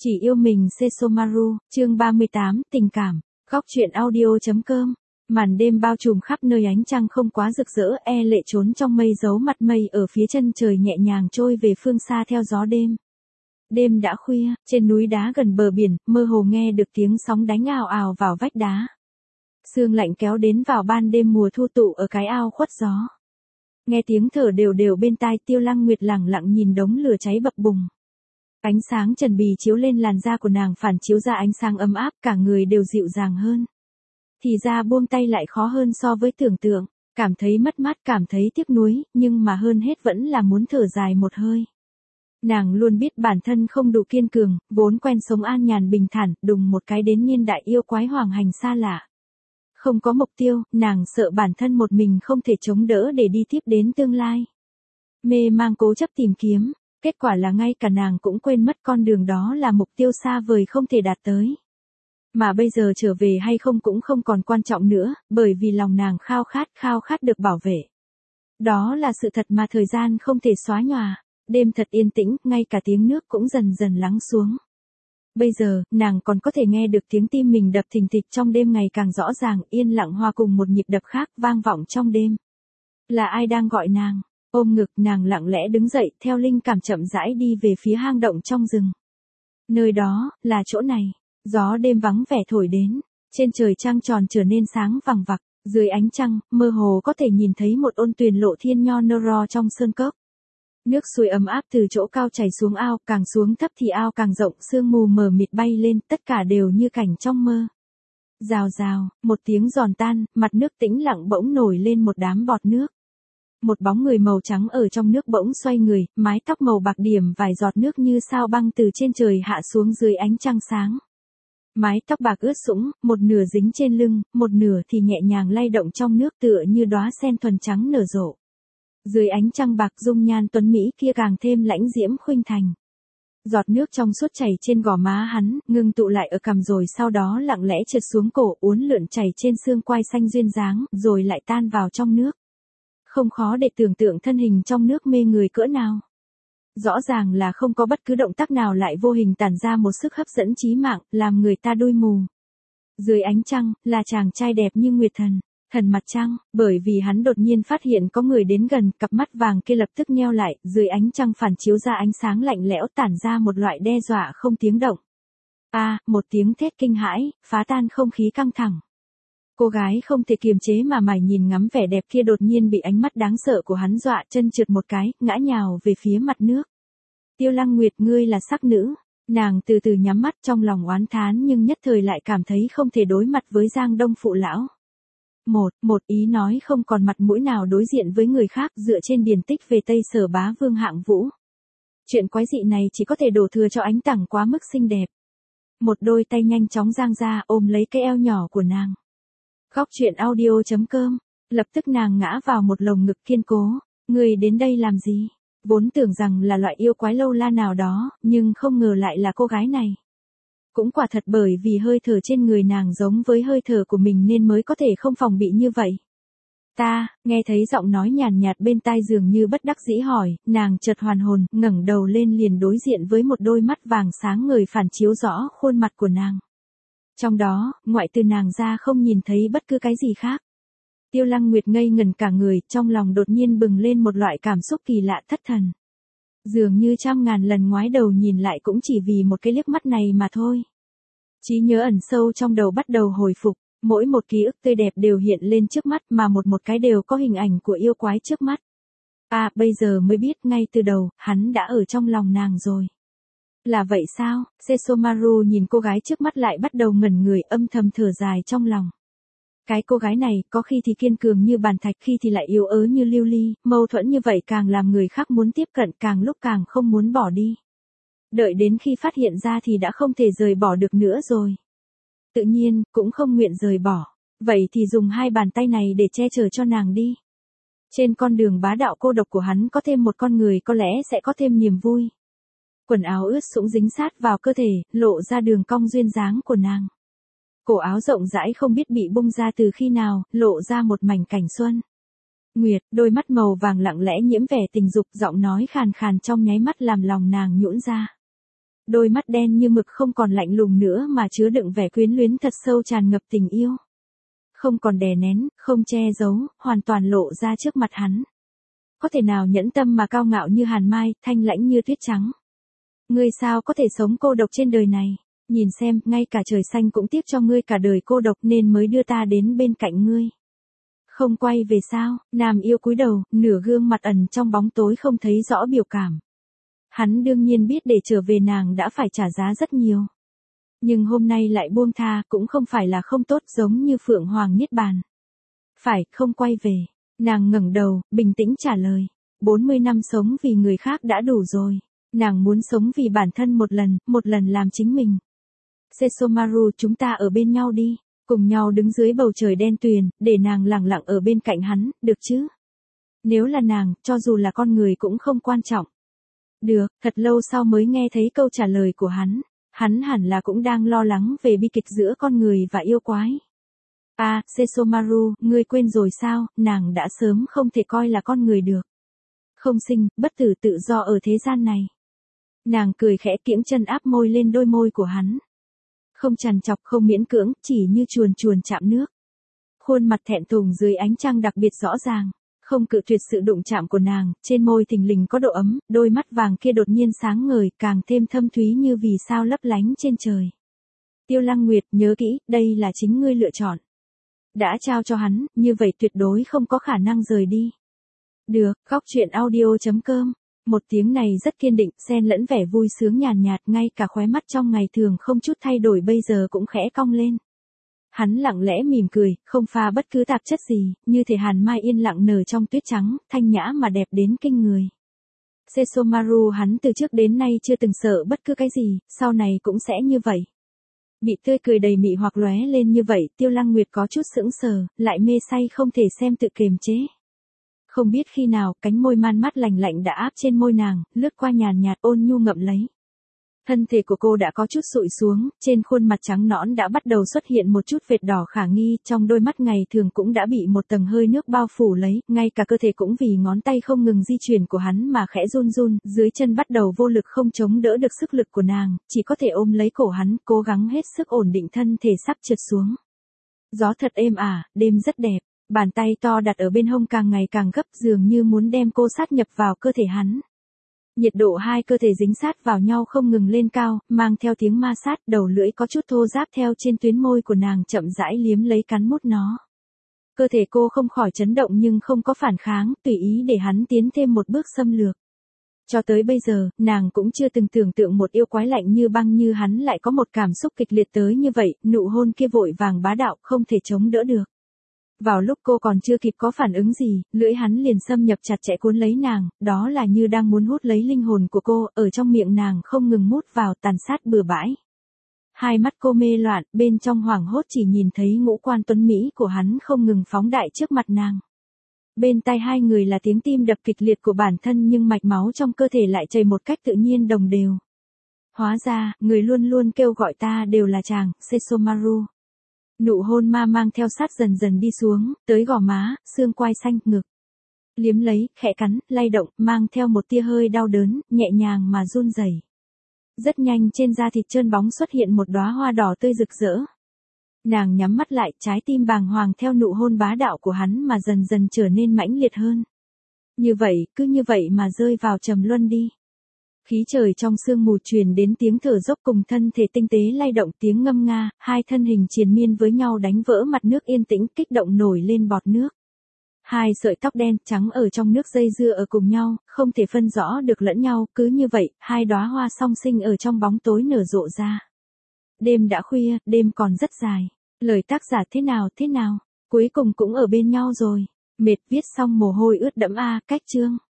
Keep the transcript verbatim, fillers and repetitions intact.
Chỉ yêu mình Sesomaru, chương ba mươi tám, tình cảm, góc truyện audio.com. Màn đêm bao trùm khắp nơi, ánh trăng không quá rực rỡ, e lệ trốn trong mây, giấu mặt mây ở phía chân trời nhẹ nhàng trôi về phương xa theo gió đêm. Đêm đã khuya, trên núi đá gần bờ biển, mơ hồ nghe được tiếng sóng đánh ào ào vào vách đá. Sương lạnh kéo đến vào ban đêm mùa thu tụ ở cái ao khuất gió. Nghe tiếng thở đều đều bên tai, Tiêu Lăng Nguyệt lẳng lặng nhìn đống lửa cháy bập bùng. Ánh sáng trần bì chiếu lên làn da của nàng, phản chiếu ra ánh sáng ấm áp, cả người đều dịu dàng hơn. Thì ra buông tay lại khó hơn so với tưởng tượng, cảm thấy mất mát, cảm thấy tiếc nuối, nhưng mà hơn hết vẫn là muốn thở dài một hơi. Nàng luôn biết bản thân không đủ kiên cường, vốn quen sống an nhàn bình thản, đùng một cái đến niên đại yêu quái hoàng hành xa lạ. Không có mục tiêu, nàng sợ bản thân một mình không thể chống đỡ để đi tiếp đến tương lai. Mê mang cố chấp tìm kiếm. Kết quả là ngay cả nàng cũng quên mất con đường đó là mục tiêu xa vời không thể đạt tới. Mà bây giờ trở về hay không cũng không còn quan trọng nữa, bởi vì lòng nàng khao khát, khao khát được bảo vệ. Đó là sự thật mà thời gian không thể xóa nhòa. Đêm thật yên tĩnh, ngay cả tiếng nước cũng dần dần lắng xuống. Bây giờ, nàng còn có thể nghe được tiếng tim mình đập thình thịch trong đêm ngày càng rõ ràng, yên lặng hòa cùng một nhịp đập khác vang vọng trong đêm. Là ai đang gọi nàng? Ôm ngực, nàng lặng lẽ đứng dậy, theo linh cảm chậm rãi đi về phía hang động trong rừng. Nơi đó, là chỗ này. Gió đêm vắng vẻ thổi đến. Trên trời trăng tròn trở nên sáng vằng vặc. Dưới ánh trăng, mơ hồ có thể nhìn thấy một ôn tuyền lộ thiên nho nơ ro trong sơn cốc. Nước suối ấm áp từ chỗ cao chảy xuống ao, càng xuống thấp thì ao càng rộng, sương mù mờ mịt bay lên, tất cả đều như cảnh trong mơ. Rào rào, một tiếng giòn tan, mặt nước tĩnh lặng bỗng nổi lên một đám bọt nước. Một bóng người màu trắng ở trong nước bỗng xoay người, mái tóc màu bạc điểm vài giọt nước như sao băng từ trên trời hạ xuống dưới ánh trăng sáng. Mái tóc bạc ướt sũng, một nửa dính trên lưng, một nửa thì nhẹ nhàng lay động trong nước tựa như đóa sen thuần trắng nở rộ. Dưới ánh trăng bạc, dung nhan tuấn mỹ kia càng thêm lãnh diễm khuynh thành. Giọt nước trong suốt chảy trên gò má hắn, ngưng tụ lại ở cằm rồi sau đó lặng lẽ trượt xuống cổ, uốn lượn chảy trên xương quai xanh duyên dáng, rồi lại tan vào trong nước. Không khó để tưởng tượng thân hình trong nước mê người cỡ nào. Rõ ràng là không có bất cứ động tác nào lại vô hình tản ra một sức hấp dẫn chí mạng, làm người ta đôi mù. Dưới ánh trăng, là chàng trai đẹp như nguyệt thần, thần mặt trăng, bởi vì hắn đột nhiên phát hiện có người đến gần, cặp mắt vàng kia lập tức nheo lại, dưới ánh trăng phản chiếu ra ánh sáng lạnh lẽo tản ra một loại đe dọa không tiếng động. A, à, một tiếng thét kinh hãi, phá tan không khí căng thẳng. Cô gái không thể kiềm chế mà mải nhìn ngắm vẻ đẹp kia, đột nhiên bị ánh mắt đáng sợ của hắn dọa, chân trượt một cái, ngã nhào về phía mặt nước. Tiêu Lăng Nguyệt, ngươi là sắc nữ. Nàng từ từ nhắm mắt, trong lòng oán thán nhưng nhất thời lại cảm thấy không thể đối mặt với Giang Đông phụ lão. Một, một ý nói không còn mặt mũi nào đối diện với người khác, dựa trên điển tích về Tây Sở bá vương Hạng Vũ. Chuyện quái dị này chỉ có thể đổ thừa cho Ánh Tẳng quá mức xinh đẹp. Một đôi tay nhanh chóng giang ra ôm lấy cái eo nhỏ của nàng. Góc truyện audio.com, lập tức nàng ngã vào một lồng ngực kiên cố. Người đến đây làm gì? Vốn tưởng rằng là loại yêu quái lâu la nào đó, nhưng không ngờ lại là cô gái này. Cũng quả thật bởi vì hơi thở trên người nàng giống với hơi thở của mình nên mới có thể không phòng bị như vậy. Ta, nghe thấy giọng nói nhàn nhạt bên tai dường như bất đắc dĩ hỏi, nàng chợt hoàn hồn, ngẩng đầu lên liền đối diện với một đôi mắt vàng sáng ngời phản chiếu rõ khuôn mặt của nàng. Trong đó, ngoại trừ nàng ra không nhìn thấy bất cứ cái gì khác. Tiêu Lăng Nguyệt ngây ngẩn cả người, trong lòng đột nhiên bừng lên một loại cảm xúc kỳ lạ thất thần. Dường như trăm ngàn lần ngoái đầu nhìn lại cũng chỉ vì một cái liếc mắt này mà thôi. Trí nhớ ẩn sâu trong đầu bắt đầu hồi phục, mỗi một ký ức tươi đẹp đều hiện lên trước mắt mà một một cái đều có hình ảnh của yêu quái trước mắt. À, bây giờ mới biết ngay từ đầu, hắn đã ở trong lòng nàng rồi. Là vậy sao? Sesomaru nhìn cô gái trước mắt lại bắt đầu ngẩn người, âm thầm thở dài trong lòng. Cái cô gái này, có khi thì kiên cường như bàn thạch, khi thì lại yếu ớt như lưu ly, mâu thuẫn như vậy càng làm người khác muốn tiếp cận, càng lúc càng không muốn bỏ đi. Đợi đến khi phát hiện ra thì đã không thể rời bỏ được nữa rồi. Tự nhiên, cũng không nguyện rời bỏ. Vậy thì dùng hai bàn tay này để che chở cho nàng đi. Trên con đường bá đạo cô độc của hắn có thêm một con người có lẽ sẽ có thêm niềm vui. Quần áo ướt sũng dính sát vào cơ thể, lộ ra đường cong duyên dáng của nàng. Cổ áo rộng rãi không biết bị bung ra từ khi nào, lộ ra một mảnh cảnh xuân. Nguyệt, đôi mắt màu vàng lặng lẽ nhiễm vẻ tình dục, giọng nói khàn khàn trong nháy mắt làm lòng nàng nhũn ra. Đôi mắt đen như mực không còn lạnh lùng nữa mà chứa đựng vẻ quyến luyến thật sâu tràn ngập tình yêu. Không còn đè nén, không che giấu, hoàn toàn lộ ra trước mặt hắn. Có thể nào nhẫn tâm mà cao ngạo như hàn mai, thanh lãnh như tuyết trắng. Ngươi sao có thể sống cô độc trên đời này? Nhìn xem, ngay cả trời xanh cũng tiếc cho ngươi cả đời cô độc nên mới đưa ta đến bên cạnh ngươi. Không quay về sao? Nam yêu cúi đầu, nửa gương mặt ẩn trong bóng tối không thấy rõ biểu cảm. Hắn đương nhiên biết để trở về nàng đã phải trả giá rất nhiều. Nhưng hôm nay lại buông tha cũng không phải là không tốt, giống như Phượng Hoàng Niết Bàn. Phải, không quay về. Nàng ngẩng đầu, bình tĩnh trả lời. bốn mươi năm sống vì người khác đã đủ rồi. Nàng muốn sống vì bản thân một lần, một lần làm chính mình. Sesomaru, chúng ta ở bên nhau đi. Cùng nhau đứng dưới bầu trời đen tuyền, để nàng lặng lặng ở bên cạnh hắn, được chứ? Nếu là nàng, cho dù là con người cũng không quan trọng. Được, thật lâu sau mới nghe thấy câu trả lời của hắn. Hắn hẳn là cũng đang lo lắng về bi kịch giữa con người và yêu quái. À, Sesomaru, ngươi quên rồi sao, nàng đã sớm không thể coi là con người được. Không sinh, bất tử tự do ở thế gian này. Nàng cười khẽ kiễng chân áp môi lên đôi môi của hắn. Không trằn trọc, không miễn cưỡng, chỉ như chuồn chuồn chạm nước. Khuôn mặt thẹn thùng dưới ánh trăng đặc biệt rõ ràng. Không cự tuyệt sự đụng chạm của nàng, trên môi thình lình có độ ấm, đôi mắt vàng kia đột nhiên sáng ngời, càng thêm thâm thúy như vì sao lấp lánh trên trời. Tiêu Lăng Nguyệt, nhớ kỹ, đây là chính ngươi lựa chọn. Đã trao cho hắn, như vậy tuyệt đối không có khả năng rời đi. Được, góc truyện audio chấm com. Một tiếng này rất kiên định, xen lẫn vẻ vui sướng nhàn nhạt, ngay cả khóe mắt trong ngày thường không chút thay đổi bây giờ cũng khẽ cong lên. Hắn lặng lẽ mỉm cười, không pha bất cứ tạp chất gì, như thể hàn mai yên lặng nở trong tuyết trắng, thanh nhã mà đẹp đến kinh người. Sesomaru hắn từ trước đến nay chưa từng sợ bất cứ cái gì, sau này cũng sẽ như vậy. Bị tươi cười đầy mị hoặc lóe lên như vậy, Tiêu Lăng Nguyệt có chút sững sờ, lại mê say không thể xem tự kiềm chế. Không biết khi nào, cánh môi man mát lành lạnh đã áp trên môi nàng, lướt qua nhàn nhạt ôn nhu ngậm lấy. Thân thể của cô đã có chút sụi xuống, trên khuôn mặt trắng nõn đã bắt đầu xuất hiện một chút vệt đỏ khả nghi, trong đôi mắt ngày thường cũng đã bị một tầng hơi nước bao phủ lấy, ngay cả cơ thể cũng vì ngón tay không ngừng di chuyển của hắn mà khẽ run run, dưới chân bắt đầu vô lực không chống đỡ được sức lực của nàng, chỉ có thể ôm lấy cổ hắn, cố gắng hết sức ổn định thân thể sắp trượt xuống. Gió thật êm ả, đêm rất đẹp, bàn tay to đặt ở bên hông càng ngày càng gấp, dường như muốn đem cô sát nhập vào cơ thể hắn. Nhiệt độ hai cơ thể dính sát vào nhau không ngừng lên cao, mang theo tiếng ma sát, đầu lưỡi có chút thô ráp theo trên tuyến môi của nàng chậm rãi liếm lấy cắn mút nó. Cơ thể cô không khỏi chấn động nhưng không có phản kháng, tùy ý để hắn tiến thêm một bước xâm lược. Cho tới bây giờ, nàng cũng chưa từng tưởng tượng một yêu quái lạnh như băng như hắn lại có một cảm xúc kịch liệt tới như vậy, nụ hôn kia vội vàng bá đạo không thể chống đỡ được. Vào lúc cô còn chưa kịp có phản ứng gì, lưỡi hắn liền xâm nhập chặt chẽ cuốn lấy nàng, đó là như đang muốn hút lấy linh hồn của cô, ở trong miệng nàng không ngừng mút vào tàn sát bừa bãi. Hai mắt cô mê loạn, bên trong hoảng hốt chỉ nhìn thấy ngũ quan tuấn Mỹ của hắn không ngừng phóng đại trước mặt nàng. Bên tai hai người là tiếng tim đập kịch liệt của bản thân nhưng mạch máu trong cơ thể lại chảy một cách tự nhiên đồng đều. Hóa ra, người luôn luôn kêu gọi ta đều là chàng, Sesomaru. Nụ hôn ma mang theo sát dần dần đi xuống, tới gò má, xương quai xanh, ngực. Liếm lấy, khẽ cắn, lay động, mang theo một tia hơi đau đớn, nhẹ nhàng mà run rẩy. Rất nhanh trên da thịt trơn bóng xuất hiện một đóa hoa đỏ tươi rực rỡ. Nàng nhắm mắt lại, trái tim bàng hoàng theo nụ hôn bá đạo của hắn mà dần dần trở nên mãnh liệt hơn. Như vậy, cứ như vậy mà rơi vào trầm luân đi. Khí trời trong sương mù truyền đến tiếng thở dốc cùng thân thể tinh tế lay động, tiếng ngâm nga, hai thân hình triền miên với nhau đánh vỡ mặt nước yên tĩnh, kích động nổi lên bọt nước. Hai sợi tóc đen trắng ở trong nước dây dưa ở cùng nhau, không thể phân rõ được lẫn nhau, cứ như vậy, hai đóa hoa song sinh ở trong bóng tối nở rộ ra. Đêm đã khuya, đêm còn rất dài. Lời tác giả thế nào thế nào, cuối cùng cũng ở bên nhau rồi. Mệt viết xong mồ hôi ướt đẫm a, cách chương.